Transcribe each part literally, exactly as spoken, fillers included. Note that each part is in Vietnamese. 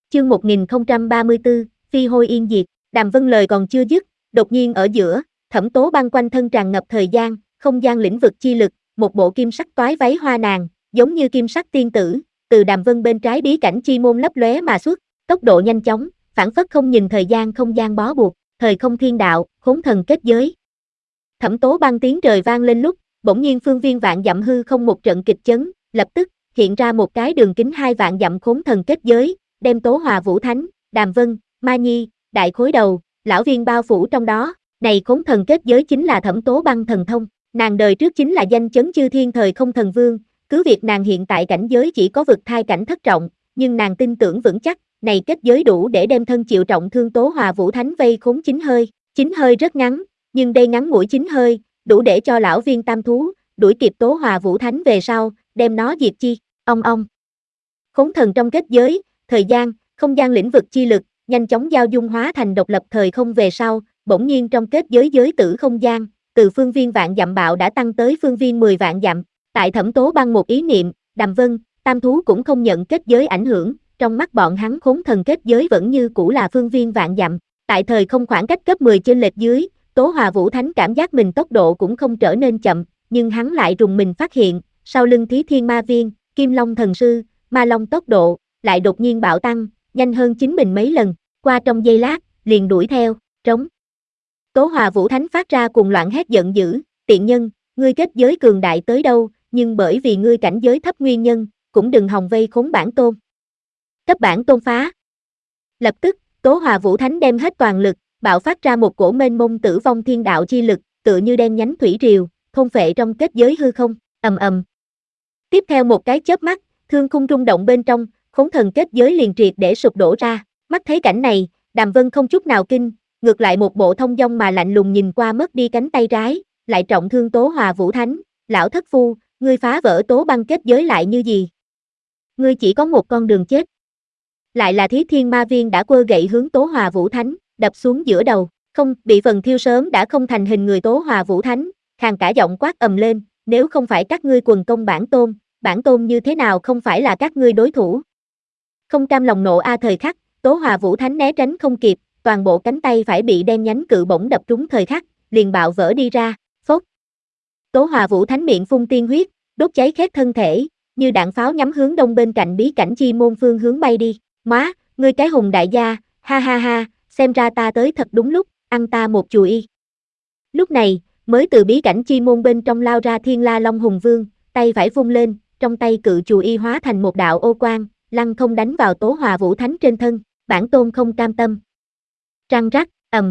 Chương một nghìn không trăm ba mươi tư, Phi hôi yên diệt. Đàm Vân lời còn chưa dứt, đột nhiên ở giữa, Thẩm Tố Băng quanh thân tràn ngập thời gian, không gian lĩnh vực chi lực, một bộ kim sắc toái váy hoa nàng, giống như kim sắc tiên tử, từ Đàm Vân bên trái bí cảnh chi môn lấp lóe mà xuất, tốc độ nhanh chóng, phảng phất không nhìn thời gian không gian bó buộc, thời không thiên đạo, khốn thần kết giới. Thẩm Tố Băng tiếng trời vang lên lúc, bỗng nhiên phương viên vạn dặm hư không một trận kịch chấn, lập tức hiện ra một cái đường kính hai vạn dặm khốn thần kết giới, đem Tố Hòa Vũ Thánh, Đàm Vân, Ma Nhi, Đại Khối Đầu, Lão Viên bao phủ trong đó. Này khốn thần kết giới chính là Thẩm Tố Băng thần thông, nàng đời trước chính là danh chấn chư thiên thời không thần vương, cứ việc nàng hiện tại cảnh giới chỉ có vực thai cảnh thất trọng, nhưng nàng tin tưởng vững chắc, này kết giới đủ để đem thân chịu trọng thương Tố Hòa Vũ Thánh vây khốn chín hơi, chín hơi rất ngắn, nhưng đây ngắn ngủi chín hơi, đủ để cho Lão Viên tam thú đuổi kịp Tố Hòa Vũ Thánh về sau, đem nó diệt chi. Ong ong. Khốn thần trong kết giới, thời gian, không gian lĩnh vực chi lực, nhanh chóng giao dung hóa thành độc lập thời không về sau, bỗng nhiên trong kết giới giới tử không gian, từ phương viên vạn dặm bạo đã tăng tới phương viên mười vạn dặm. Tại Thẩm Tố Băng một ý niệm, Đàm Vân, tam thú cũng không nhận kết giới ảnh hưởng, trong mắt bọn hắn khốn thần kết giới vẫn như cũ là phương viên vạn dặm. Tại thời không khoảng cách cấp mười trên lệch dưới, Tố Hòa Vũ Thánh cảm giác mình tốc độ cũng không trở nên chậm, nhưng hắn lại rùng mình phát hiện, sau lưng Thí Thiên Ma Viên, Kim Long Thần Sư, Ma Long tốc độ lại đột nhiên bạo tăng, nhanh hơn chính mình mấy lần, qua trong giây lát, liền đuổi theo, trống. Tố Hòa Vũ Thánh phát ra cuồng loạn hét giận dữ, tiện nhân, ngươi kết giới cường đại tới đâu, nhưng bởi vì ngươi cảnh giới thấp nguyên nhân, cũng đừng hòng vây khốn bản tôn. Cấp bản tôn phá. Lập tức, Tố Hòa Vũ Thánh đem hết toàn lực, bạo phát ra một cổ mênh mông tử vong thiên đạo chi lực, tựa như đen nhánh thủy triều, thôn phệ trong kết giới hư không, ầm ầm. Tiếp theo một cái chớp mắt, thương khung rung động bên trong, khốn thần kết giới liền triệt để sụp đổ ra. Mắt thấy cảnh này, Đàm Vân không chút nào kinh, ngược lại một bộ thông dong mà lạnh lùng nhìn qua mất đi cánh tay trái, lại trọng thương Tố Hòa Vũ Thánh, lão thất phu, ngươi phá vỡ Tố Băng kết giới lại như gì? Ngươi chỉ có một con đường chết. Lại là Thí Thiên Ma Viên đã quơ gậy hướng Tố Hòa Vũ Thánh, đập xuống giữa đầu, không, bị phần thiêu sớm đã không thành hình người Tố Hòa Vũ Thánh, khàn cả giọng quát ầm lên, nếu không phải các ngươi quần công bản tôn, bản tôn như thế nào không phải là các ngươi đối thủ. Không cam lòng nộ a thời khắc, Tố Hòa Vũ Thánh né tránh không kịp, toàn bộ cánh tay phải bị đen nhánh cự bổng đập trúng thời khắc, liền bạo vỡ đi ra, phốt. Tố Hòa Vũ Thánh miệng phun tiên huyết, đốt cháy khét thân thể, như đạn pháo nhắm hướng đông bên cạnh bí cảnh chi môn phương hướng bay đi. Móa, ngươi cái hùng đại gia, ha ha ha, xem ra ta tới thật đúng lúc, ăn ta một chùi. Lúc này, mới từ bí cảnh chi môn bên trong lao ra Thiên La Long Hùng Vương, tay phải vung lên, trong tay cự chùi y hóa thành một đạo ô quang, lăng không đánh vào Tố Hòa Vũ Thánh trên thân, bản tôn không cam tâm. Răng rắc, ầm.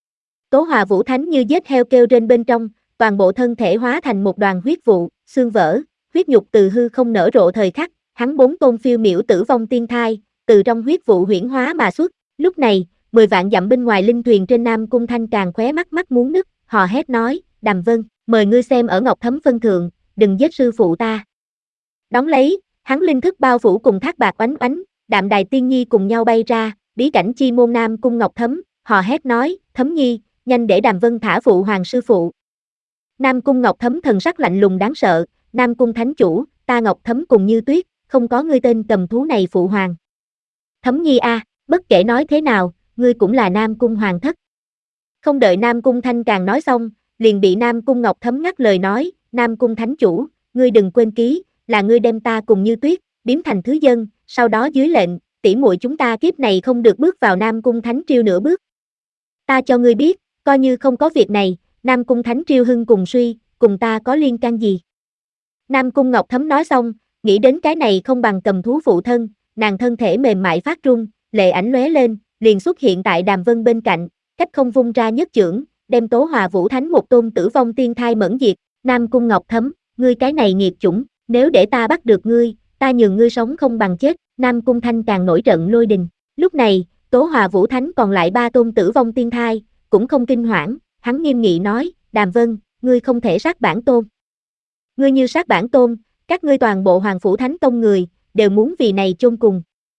Tố Hòa Vũ Thánh như giết heo kêu trên bên trong, toàn bộ thân thể hóa thành một đoàn huyết vụ, xương vỡ, huyết nhục từ hư không nở rộ thời khắc, hắn bốn tôn phiêu miểu tử vong tiên thai, từ trong huyết vụ huyễn hóa mà xuất. Lúc này, mười vạn dặm bên ngoài linh thuyền trên Nam Cung Thanh càng khóe mắt mắt muốn nứt, hò hét nói, Đàm Vân, mời ngươi xem ở Ngọc Thấm phân thượng, đừng giết sư phụ ta. Đón lấy, hắn linh thức bao phủ cùng Thác Bạc oánh oánh, Đạm Đài Tiên Nhi cùng nhau bay ra, bí cảnh chi môn Nam Cung Ngọc Thấm, hò hét nói, Thấm Nhi, nhanh để Đàm Vân thả phụ hoàng sư phụ. Nam Cung Ngọc Thấm thần sắc lạnh lùng đáng sợ, Nam Cung Thánh Chủ, ta Ngọc Thấm cùng như tuyết, không có ngươi tên cầm thú này phụ hoàng. Thấm Nhi a, à, bất kể nói thế nào, ngươi cũng là Nam Cung hoàng thất. Không đợi Nam Cung Thanh càng nói xong, liền bị Nam Cung Ngọc Thấm ngắt lời nói, Nam Cung Thánh Chủ, ngươi đừng quên ký, là ngươi đem ta cùng như tuyết, biến thành thứ dân, sau đó dưới lệnh, tỷ muội chúng ta kiếp này không được bước vào Nam Cung Thánh Triêu nửa bước. Ta cho ngươi biết, coi như không có việc này, Nam Cung Thánh Triêu hưng cùng suy, cùng ta có liên can gì. Nam Cung Ngọc Thấm nói xong, nghĩ đến cái này không bằng cầm thú phụ thân, nàng thân thể mềm mại phát run, lệ ảnh lóe lên, liền xuất hiện tại Đàm Vân bên cạnh, cách không vung ra nhất chưởng, đem Tố Hòa Vũ Thánh một tôn tử vong tiên thai mẫn diệt. Nam Cung Ngọc Thấm, ngươi cái này nghiệt chủng, nếu để ta bắt được ngươi, ta nhường ngươi sống không bằng chết. Nam Cung Thanh càng nổi trận lôi đình. Lúc này, Tố Hòa Vũ Thánh còn lại ba tôn tử vong tiên thai, cũng không kinh hoảng, hắn nghiêm nghị nói, Đàm Vân, ngươi không thể sát bản tôn. Ngươi như sát bản tôn, các ngươi toàn bộ Hoàng Phủ Thánh Tông người, đều muốn vì này chôn cùng.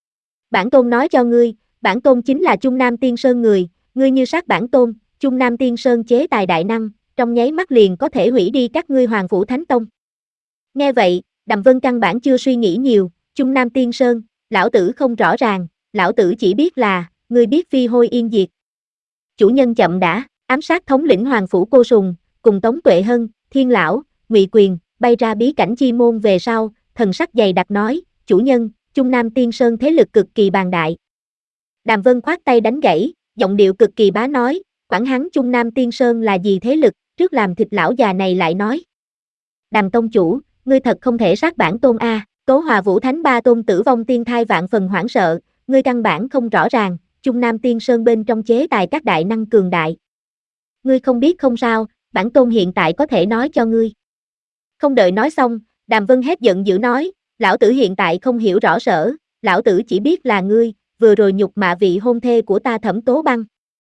Bản tôn nói cho ngươi, bản tôn chính là Trung Nam Tiên Sơn người, ngươi như sát bản tôn, Trung Nam Tiên Sơn chế tài đại năng, trong nháy mắt liền có thể hủy đi các ngươi Hoàng Phủ Thánh Tông. Nghe vậy, Đàm Vân căn bản chưa suy nghĩ nhiều, Trung Nam Tiên Sơn, lão tử không rõ ràng, lão tử chỉ biết là, ngươi biết phi hôi yên diệt. Chủ nhân chậm đã, ám sát thống lĩnh Hoàng Phủ Cô Sùng, cùng Tống Tuệ Hân, Thiên Lão, Ngụy Quyền, bay ra bí cảnh chi môn về sau, thần sắc dày đặc nói, chủ nhân, Trung Nam Tiên Sơn thế lực cực kỳ bàn đại. Đàm Vân khoát tay đánh gãy, giọng điệu cực kỳ bá nói, quản hắn Trung Nam Tiên Sơn là gì thế lực, trước làm thịt lão già này lại nói. Đàm tông chủ, ngươi thật không thể sát bản tôn a. Tố Hòa Vũ Thánh Ba Tôn tử vong tiên thai vạn phần hoảng sợ, ngươi căn bản không rõ ràng, Trung Nam Tiên Sơn bên trong chế tài các đại năng cường đại. Ngươi không biết không sao, bản tôn hiện tại có thể nói cho ngươi. Không đợi nói xong, Đàm Vân hét giận dữ nói, lão tử hiện tại không hiểu rõ sở, lão tử chỉ biết là ngươi, vừa rồi nhục mạ vị hôn thê của ta Thẩm Tố Băng.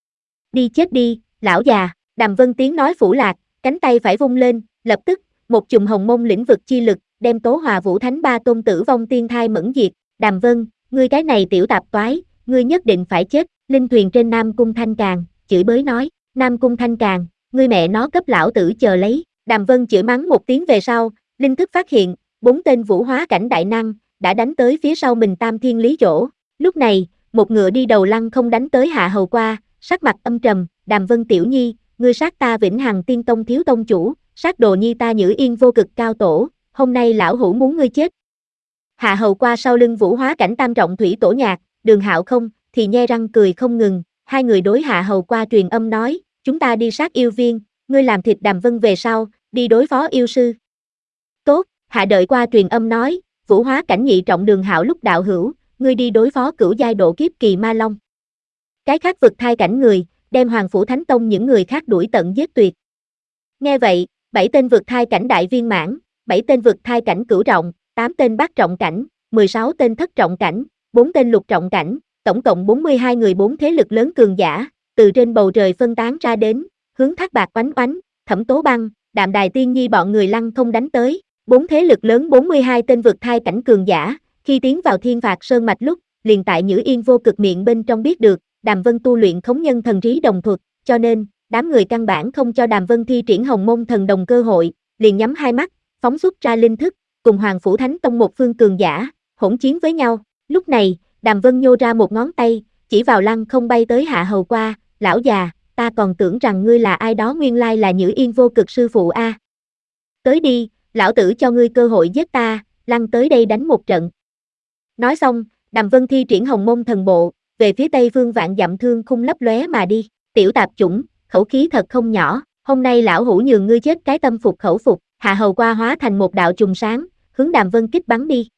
Đi chết đi, lão già, Đàm Vân tiếng nói phủ lạc, cánh tay phải vung lên, lập tức, một chùm hồng mông lĩnh vực chi lực, đem Tố Hòa Vũ Thánh Ba Tôn tử vong tiên thai mẫn diệt. Đàm Vân, ngươi cái này tiểu tạp toái, ngươi nhất định phải chết. Linh thuyền trên Nam Cung Thanh Càn, chửi bới nói, Nam Cung Thanh Càn, ngươi mẹ nó cấp lão tử chờ lấy. Đàm Vân chửi mắng một tiếng về sau, linh thức phát hiện, bốn tên vũ hóa cảnh đại năng, đã đánh tới phía sau mình Tam Thiên Lý Chỗ. Lúc này, một ngựa đi đầu lăng không đánh tới Hạ Hầu qua, sắc mặt âm trầm, Đàm Vân tiểu nhi, ngươi sát ta Vĩnh Hằng Tiên Tông thiếu tông chủ, sát đồ nhi ta Nhữ Yên vô cực cao tổ, hôm nay lão hủ muốn ngươi chết. Hạ Hầu qua sau lưng vũ hóa cảnh tam trọng thủy tổ nhạc, Đường Hạo không, thì nhe răng cười không ngừng, hai người đối Hạ Hầu qua truyền âm nói, chúng ta đi sát yêu viên, ngươi làm thịt Đàm Vân về sau, đi đối phó yêu sư. Tốt, Hạ đợi qua truyền âm nói, vũ hóa cảnh nhị trọng Đường Hạo lúc đạo hữu, ngươi đi đối phó cửu giai độ kiếp kỳ ma long. Cái khác vực thai cảnh người, đem Hoàng Phủ Thánh Tông những người khác đuổi tận giết tuyệt. Nghe vậy, bảy tên vực thai cảnh đại viên mãn, bảy tên vực thai cảnh cửu trọng, tám tên bát trọng cảnh, mười sáu tên thất trọng cảnh, bốn tên lục trọng cảnh, tổng cộng bốn mươi hai người bốn thế lực lớn cường giả, từ trên bầu trời phân tán ra đến, hướng Thác Bạc Oánh Oánh, Thẩm Tố Băng, Đạm Đài Tiên Nhi bọn người lăng không đánh tới. Bốn thế lực lớn bốn mươi hai tên vực thai cảnh cường giả, khi tiến vào Thiên Phạt Sơn mạch lúc, liền tại Nhữ Yên vô cực miệng bên trong biết được, Đàm Vân tu luyện khống nhân thần trí đồng thuật, cho nên, đám người căn bản không cho Đàm Vân thi triển Hồng Môn thần đồng cơ hội, liền nhắm hai mắt, phóng xuất ra linh thức, cùng Hoàng Phủ Thánh Tông một phương cường giả, hỗn chiến với nhau. Lúc này, Đàm Vân nhô ra một ngón tay, chỉ vào lăng không bay tới Hạ Hầu qua, lão già, ta còn tưởng rằng ngươi là ai đó nguyên lai là Nhữ Yên vô cực sư phụ a. Tới đi, lão tử cho ngươi cơ hội giết ta, lăn tới đây đánh một trận. Nói xong, Đàm Vân thi triển Hồng Môn thần bộ, về phía tây phương vạn dặm thương khung lấp lóe mà đi. Tiểu tạp chủng, khẩu khí thật không nhỏ, hôm nay lão hủ nhường ngươi chết cái tâm phục khẩu phục. Hạ Hầu qua hóa thành một đạo trùng sáng, hướng Đàm Vân kích bắn đi.